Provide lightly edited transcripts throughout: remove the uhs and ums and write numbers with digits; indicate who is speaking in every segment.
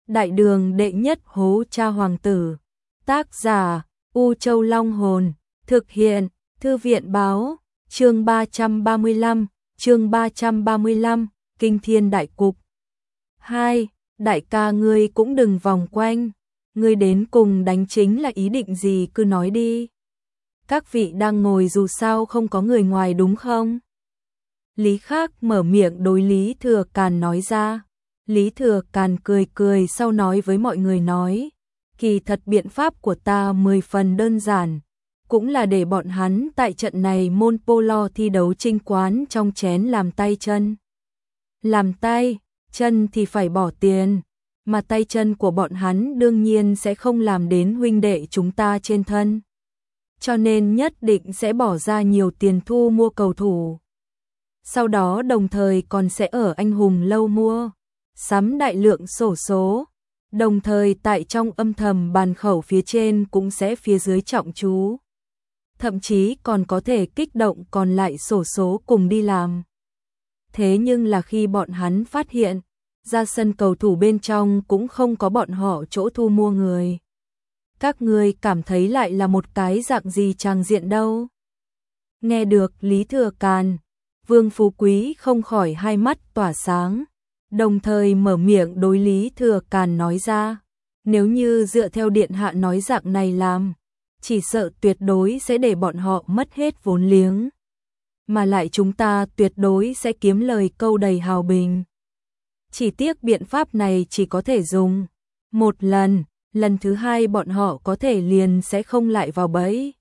Speaker 1: Đại đường đệ nhất hố cha hoàng tử. Tác giả U Châu Long Hồn. Thực hiện Thư viện Báo. Chương 335, Kinh Thiên Đại Cục. 2. Đại ca ngươi cũng đừng vòng quanh. Ngươi đến cùng đánh chính là ý định gì cứ nói đi. Các vị đang ngồi dù sao không có người ngoài đúng không? Lý Khắc mở miệng đối Lý Thừa Càn nói ra. Lý Thừa Càn cười cười sau nói với mọi người nói. Kỳ thật biện pháp của ta 10 phần đơn giản. Cũng là để bọn hắn tại trận này môn polo thi đấu trinh quán trong chén làm tay chân. Làm tay, chân thì phải bỏ tiền. Mà tay chân của bọn hắn đương nhiên sẽ không làm đến huynh đệ chúng ta trên thân. Cho nên nhất định sẽ bỏ ra nhiều tiền thu mua cầu thủ. Sau đó đồng thời còn sẽ ở Anh Hùng Lâu mua sắm đại lượng xổ số. Đồng thời tại trong âm thầm bàn khẩu phía trên cũng sẽ phía dưới trọng chú. Thậm chí còn có thể kích động còn lại xổ số cùng đi làm. Thế nhưng là khi bọn hắn phát hiện, ra sân cầu thủ bên trong cũng không có bọn họ chỗ thu mua người. Các ngươi cảm thấy lại là một cái dạng gì tràng diện đâu. Nghe được Lý Thừa Càn, Vương Phú Quý không khỏi hai mắt tỏa sáng. Đồng thời mở miệng đối Lý Thừa Càn nói ra. Nếu như dựa theo điện hạ nói dạng này làm, chỉ sợ tuyệt đối sẽ để bọn họ mất hết vốn liếng. Mà lại chúng ta tuyệt đối sẽ kiếm lời câu đầy hào bình. Chỉ tiếc biện pháp này chỉ có thể dùng một lần, lần thứ hai bọn họ có thể liền sẽ không lại vào bẫy.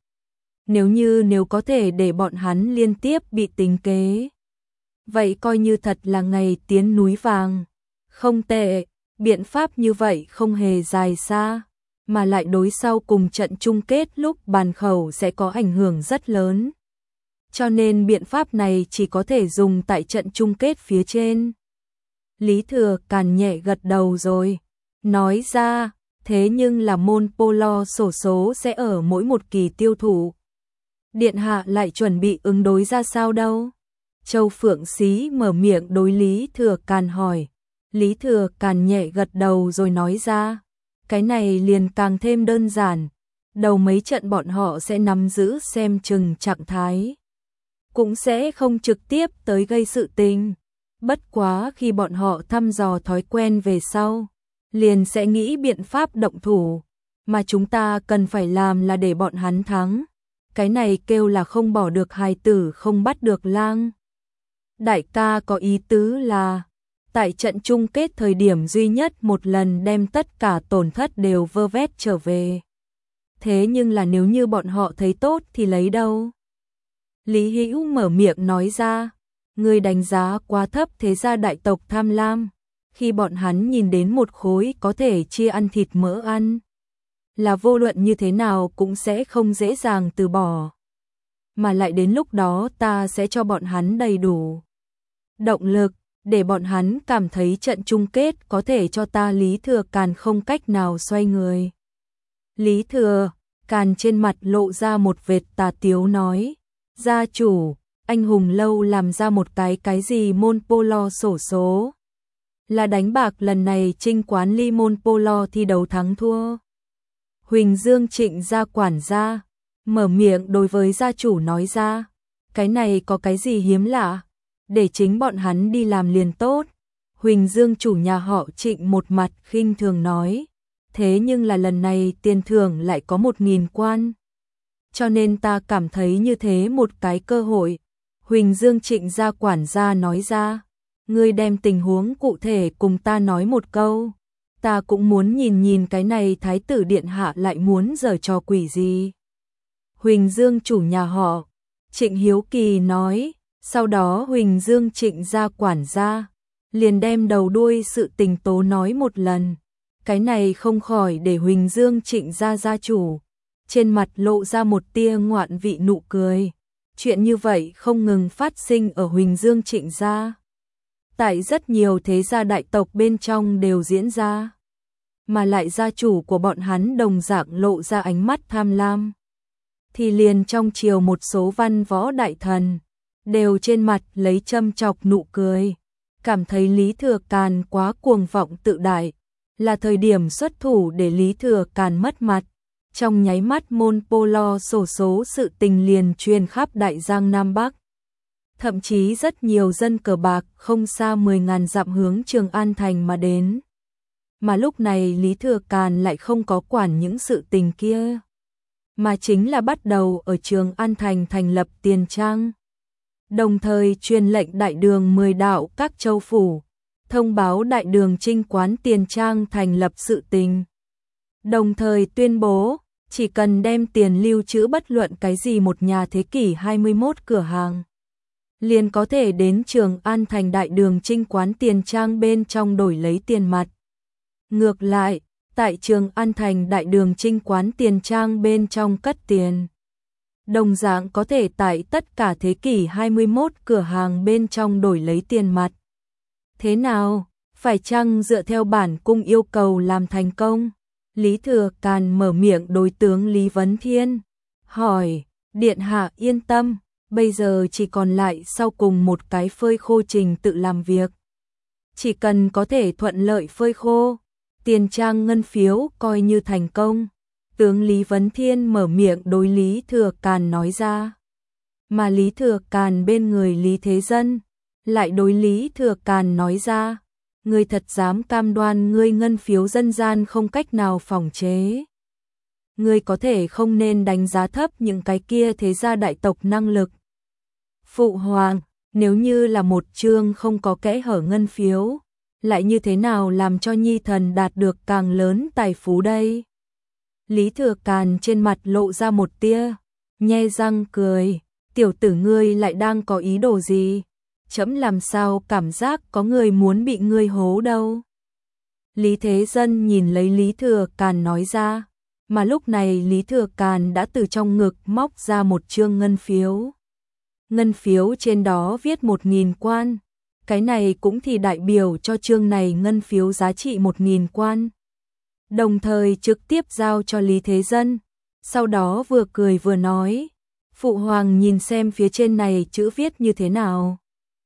Speaker 1: Nếu có thể để bọn hắn liên tiếp bị tính kế, vậy coi như thật là ngày tiến núi vàng. Không tệ, biện pháp như vậy không hề dài xa, mà lại đối sau cùng trận chung kết lúc bàn khẩu sẽ có ảnh hưởng rất lớn. Cho nên biện pháp này chỉ có thể dùng tại trận chung kết phía trên. Lý Thừa Càn nhẹ gật đầu rồi, nói ra, thế nhưng là môn polo xổ số sẽ ở mỗi một kỳ tiêu thụ. Điện hạ lại chuẩn bị ứng đối ra sao đâu? Châu Phượng Xí mở miệng đối Lý Thừa Càn hỏi. Lý Thừa Càn nhẹ gật đầu rồi nói ra, cái này liền càng thêm đơn giản. Đầu mấy trận bọn họ sẽ nắm giữ xem chừng trạng thái, cũng sẽ không trực tiếp tới gây sự tình. Bất quá khi bọn họ thăm dò thói quen về sau, liền sẽ nghĩ biện pháp động thủ, mà chúng ta cần phải làm là để bọn hắn thắng. Cái này kêu là không bỏ được hài tử không bắt được lang. Đại ca có ý tứ là, tại trận chung kết thời điểm duy nhất một lần đem tất cả tổn thất đều vơ vét trở về. Thế nhưng là nếu như bọn họ thấy tốt thì lấy đâu? Lý Hữu mở miệng nói ra, người đánh giá quá thấp thế gia đại tộc tham lam. Khi bọn hắn nhìn đến một khối có thể chia ăn thịt mỡ ăn, là vô luận như thế nào cũng sẽ không dễ dàng từ bỏ. Mà lại đến lúc đó ta sẽ cho bọn hắn đầy đủ động lực, để bọn hắn cảm thấy trận chung kết có thể cho ta Lý Thừa Càn không cách nào xoay người. Lý Thừa Càn trên mặt lộ ra một vệt tà tiếu nói, gia chủ, Anh Hùng Lâu làm ra một cái gì môn polo xổ số. Là đánh bạc lần này trinh quán ly môn polo thi đấu thắng thua. Huỳnh Dương Trịnh gia quản gia, mở miệng đối với gia chủ nói ra, cái này có cái gì hiếm lạ, để chính bọn hắn đi làm liền tốt. Huỳnh Dương chủ nhà họ Trịnh một mặt khinh thường nói, thế nhưng là lần này tiền thưởng lại có 1000 quan. Cho nên ta cảm thấy như thế một cái cơ hội. Huỳnh Dương Trịnh gia quản gia nói ra, ngươi đem tình huống cụ thể cùng ta nói một câu. Ta cũng muốn nhìn cái này thái tử điện hạ lại muốn giở trò quỷ gì. Huỳnh Dương chủ nhà họ Trịnh hiếu kỳ nói, sau đó Huỳnh Dương Trịnh gia quản gia liền đem đầu đuôi sự tình tố nói một lần. Cái này không khỏi để Huỳnh Dương Trịnh gia chủ trên mặt lộ ra một tia ngoạn vị nụ cười. Chuyện như vậy không ngừng phát sinh ở Huỳnh Dương Trịnh gia. Tại rất nhiều thế gia đại tộc bên trong đều diễn ra. Mà lại gia chủ của bọn hắn đồng dạng lộ ra ánh mắt tham lam. Thì liền trong triều một số văn võ đại thần đều trên mặt lấy châm chọc nụ cười. Cảm thấy Lý Thừa Càn quá cuồng vọng tự đại, là thời điểm xuất thủ để Lý Thừa Càn mất mặt. Trong nháy mắt môn polo xổ số sự tình liền truyền khắp Đại Giang Nam Bắc. Thậm chí rất nhiều dân cờ bạc không xa 10.000 dặm hướng Trường An Thành mà đến. Mà lúc này Lý Thừa Càn lại không có quản những sự tình kia, mà chính là bắt đầu ở Trường An Thành thành lập tiền trang. Đồng thời truyền lệnh đại đường 10 đạo các châu phủ, thông báo đại đường trinh quán tiền trang thành lập sự tình. Đồng thời tuyên bố, chỉ cần đem tiền lưu trữ bất luận cái gì một nhà thế kỷ 21 cửa hàng, liền có thể đến Trường An Thành đại đường trinh quán tiền trang bên trong đổi lấy tiền mặt. Ngược lại, tại Trường An Thành đại đường trinh quán tiền trang bên trong cất tiền, đồng dạng có thể tại tất cả thế kỷ 21 cửa hàng bên trong đổi lấy tiền mặt. Thế nào, phải chăng dựa theo bản cung yêu cầu làm thành công? Lý Thừa Càn mở miệng đối tướng Lý Vấn Thiên, hỏi, điện hạ yên tâm, bây giờ chỉ còn lại sau cùng một cái phơi khô trình tự làm việc. Chỉ cần có thể thuận lợi phơi khô, tiền trang ngân phiếu coi như thành công. Tướng Lý Vấn Thiên mở miệng đối Lý Thừa Càn nói ra. Mà Lý Thừa Càn bên người Lý Thế Dân lại đối Lý Thừa Càn nói ra, ngươi thật dám cam đoan ngươi ngân phiếu dân gian không cách nào phòng chế. Ngươi có thể không nên đánh giá thấp những cái kia thế gia đại tộc năng lực. Phụ hoàng, nếu như là một chương không có kẽ hở ngân phiếu, lại như thế nào làm cho nhi thần đạt được càng lớn tài phú đây? Lý Thừa Càn trên mặt lộ ra một tia, nhe răng cười, tiểu tử ngươi lại đang có ý đồ gì? Chấm làm sao cảm giác có người muốn bị ngươi hố đâu. Lý Thế Dân nhìn lấy Lý Thừa Càn nói ra, mà lúc này Lý Thừa Càn đã từ trong ngực móc ra một chương ngân phiếu. Ngân phiếu trên đó viết 1.000 quan, cái này cũng thì đại biểu cho chương này ngân phiếu giá trị 1.000 quan. Đồng thời trực tiếp giao cho Lý Thế Dân, sau đó vừa cười vừa nói, phụ hoàng nhìn xem phía trên này chữ viết như thế nào.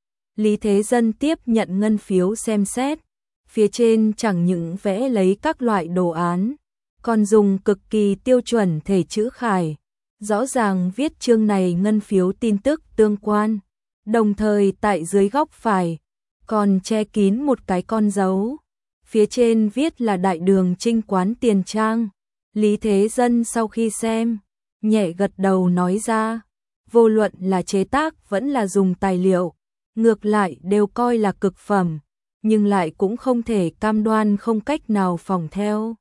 Speaker 1: Lý Thế Dân tiếp nhận ngân phiếu xem xét, phía trên chẳng những vẽ lấy các loại đồ án, còn dùng cực kỳ tiêu chuẩn thể chữ khải, rõ ràng viết chương này ngân phiếu tin tức tương quan, đồng thời tại dưới góc phải, còn che kín một cái con dấu, phía trên viết là đại đường trinh quán tiền trang. Lý Thế Dân sau khi xem, nhẹ gật đầu nói ra, vô luận là chế tác vẫn là dùng tài liệu, ngược lại đều coi là cực phẩm, nhưng lại cũng không thể cam đoan không cách nào phỏng theo.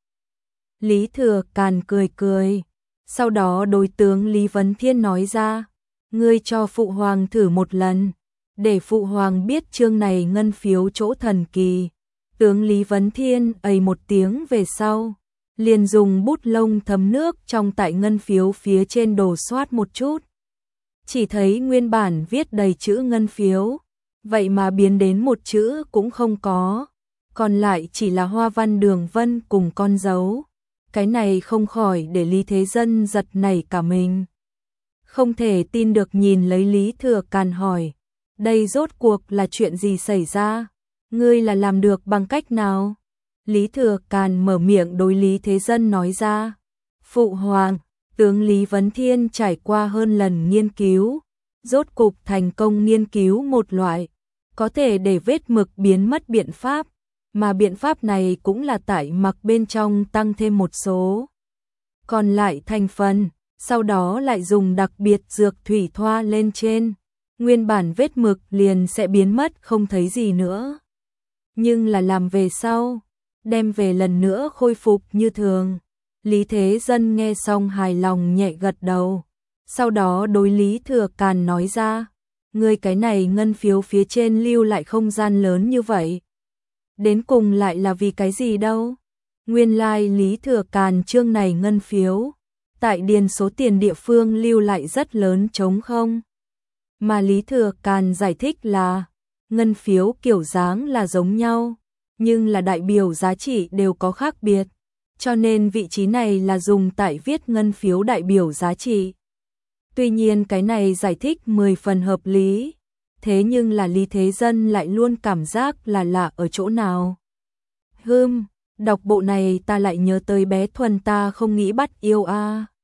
Speaker 1: Lý Thừa Càn cười cười, sau đó đối tướng Lý Vấn Thiên nói ra, ngươi cho phụ hoàng thử một lần, để phụ hoàng biết chương này ngân phiếu chỗ thần kỳ. Tướng Lý Vấn Thiên ầy một tiếng về sau, liền dùng bút lông thấm nước trong tại ngân phiếu phía trên đổ soát một chút. Chỉ thấy nguyên bản viết đầy chữ ngân phiếu, vậy mà biến đến một chữ cũng không có, còn lại chỉ là hoa văn đường vân cùng con dấu. Cái này không khỏi để Lý Thế Dân giật nảy cả mình. Không thể tin được nhìn lấy Lý Thừa Càn hỏi, đây rốt cuộc là chuyện gì xảy ra? Ngươi là làm được bằng cách nào? Lý Thừa Càn mở miệng đối Lý Thế Dân nói ra, phụ hoàng, tướng Lý Vấn Thiên trải qua hơn lần nghiên cứu, rốt cục thành công nghiên cứu một loại, có thể để vết mực biến mất biện pháp, mà biện pháp này cũng là tại mặc bên trong tăng thêm một số. Còn lại thành phần, sau đó lại dùng đặc biệt dược thủy thoa lên trên, nguyên bản vết mực liền sẽ biến mất không thấy gì nữa. Nhưng là làm về sau, đem về lần nữa khôi phục như thường. Lý Thế Dân nghe xong hài lòng nhẹ gật đầu, sau đó đối Lý Thừa Càn nói ra, ngươi cái này ngân phiếu phía trên lưu lại không gian lớn như vậy, đến cùng lại là vì cái gì đâu? Nguyên lai Lý Thừa Càn chương này ngân phiếu, tại điền số tiền địa phương lưu lại rất lớn trống không. Mà Lý Thừa Càn giải thích là, ngân phiếu kiểu dáng là giống nhau, nhưng là đại biểu giá trị đều có khác biệt, cho nên vị trí này là dùng tại viết ngân phiếu đại biểu giá trị. Tuy nhiên cái này giải thích 10 phần hợp lý, thế nhưng là Lý Thế Dân lại luôn cảm giác là lạ ở chỗ nào. Đọc bộ này ta lại nhớ tới bé Thuần, ta không nghĩ bắt yêu a.